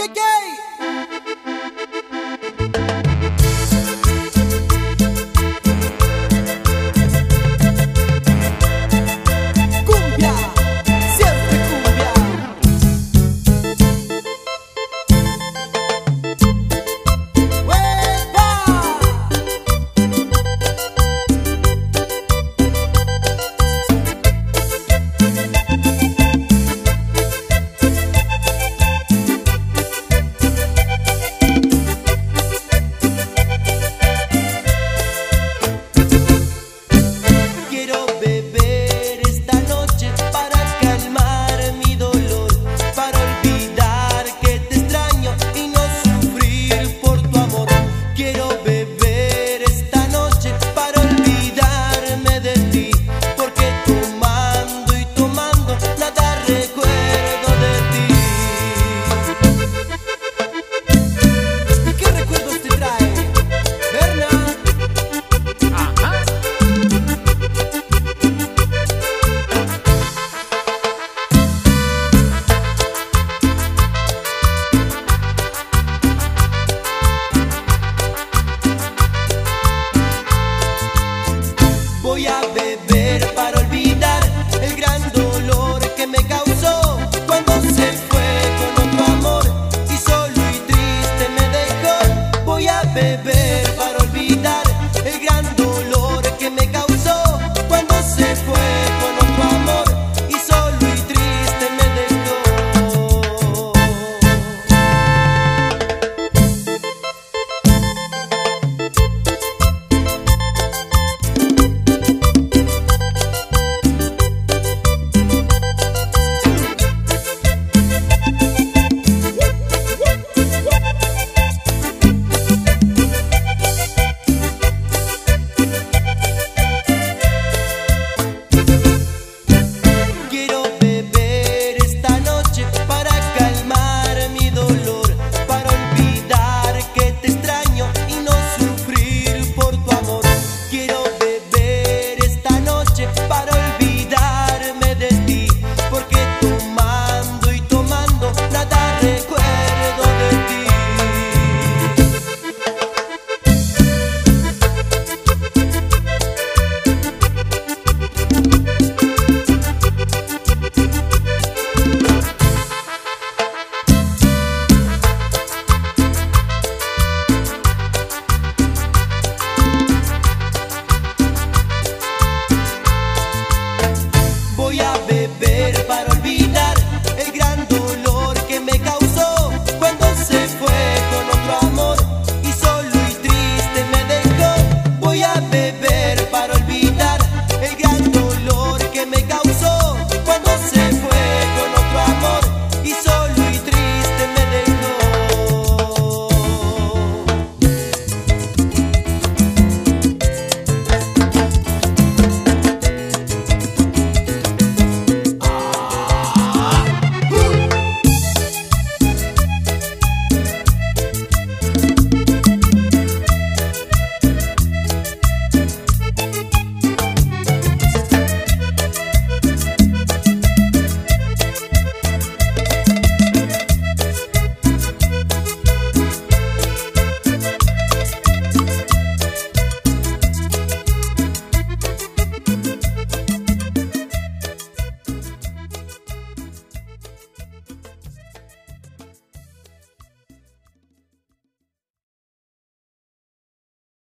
Cumbia, siempre cumbia. ¡Hueva! Quiero beber esta noche para calmar mi dolor, para olvidar que te extraño y no sufrir por tu amor. Quiero beber esta noche para olvidarme de ti, porque tomando y tomando nada recuerdo de ti. ¿Y qué recuerdos te trae, Berna? Voy a beber